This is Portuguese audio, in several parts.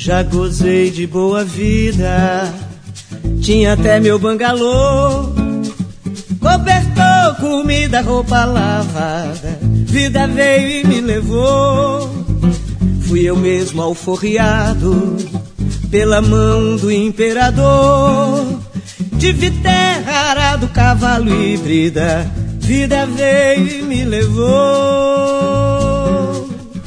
Já gozei de boa vida, tinha até meu bangalô, cobertor, comida, roupa lavada. Vida veio e me levou. Fui eu mesmo alforriado pela mão do imperador. Tive terra, arado, cavalo e brida. Vida veio e me levou.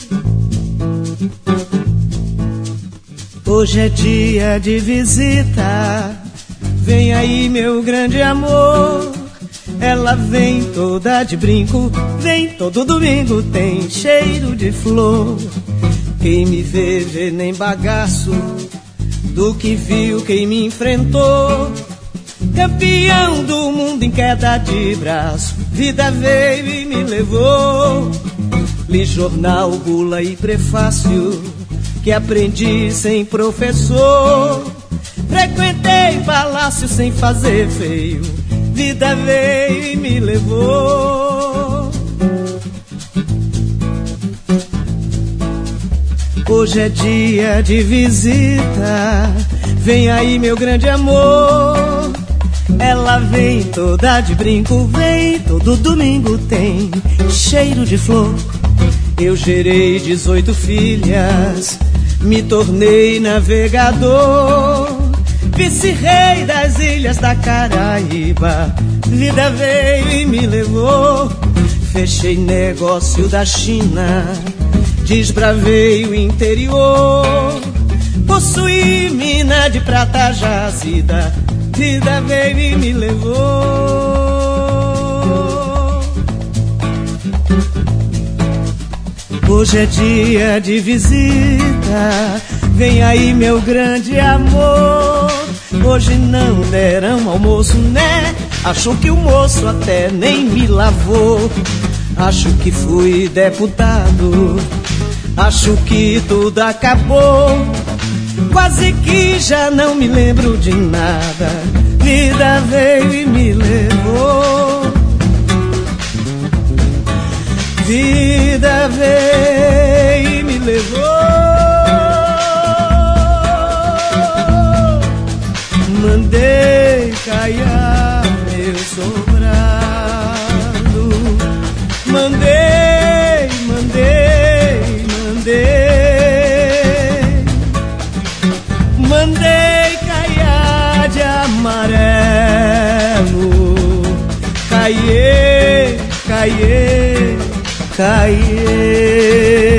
Hoje é dia de visita, vem aí meu grande amor. Ela vem toda de brinco, vem todo domingo, tem cheiro de flor. Quem me vê nem bagaço do que viu quem me enfrentou. Campeão do mundo em queda de braço, vida veio e me levou. Li jornal, bula e prefácio, que aprendi sem professor. Frequentei palácio sem fazer feio, vida veio e me levou. Hoje é dia de visita, vem aí meu grande amor. Ela vem toda de brinco, vem todo domingo, tem cheiro de flor. Eu gerei 18 filhas, me tornei navegador, vice-rei das ilhas da Caraíba. Vida veio e me levou. Fechei negócio da China, desbravei o interior, possuí mina de prata jazida. Vida veio e me levou. Hoje é dia de visita, vem aí meu grande amor. Hoje não deram almoço, né? Acho que o moço até nem me lavou. Acho que fui deputado, acho que tudo acabou. Quase que já não me lembro de nada. Vida veio e me levou. Vida veio e me levou. Mandei caiar meu sobrado. Mandei, mandei, mandei. Mandei caiar de amarelo. Caiê, caiê, caiê.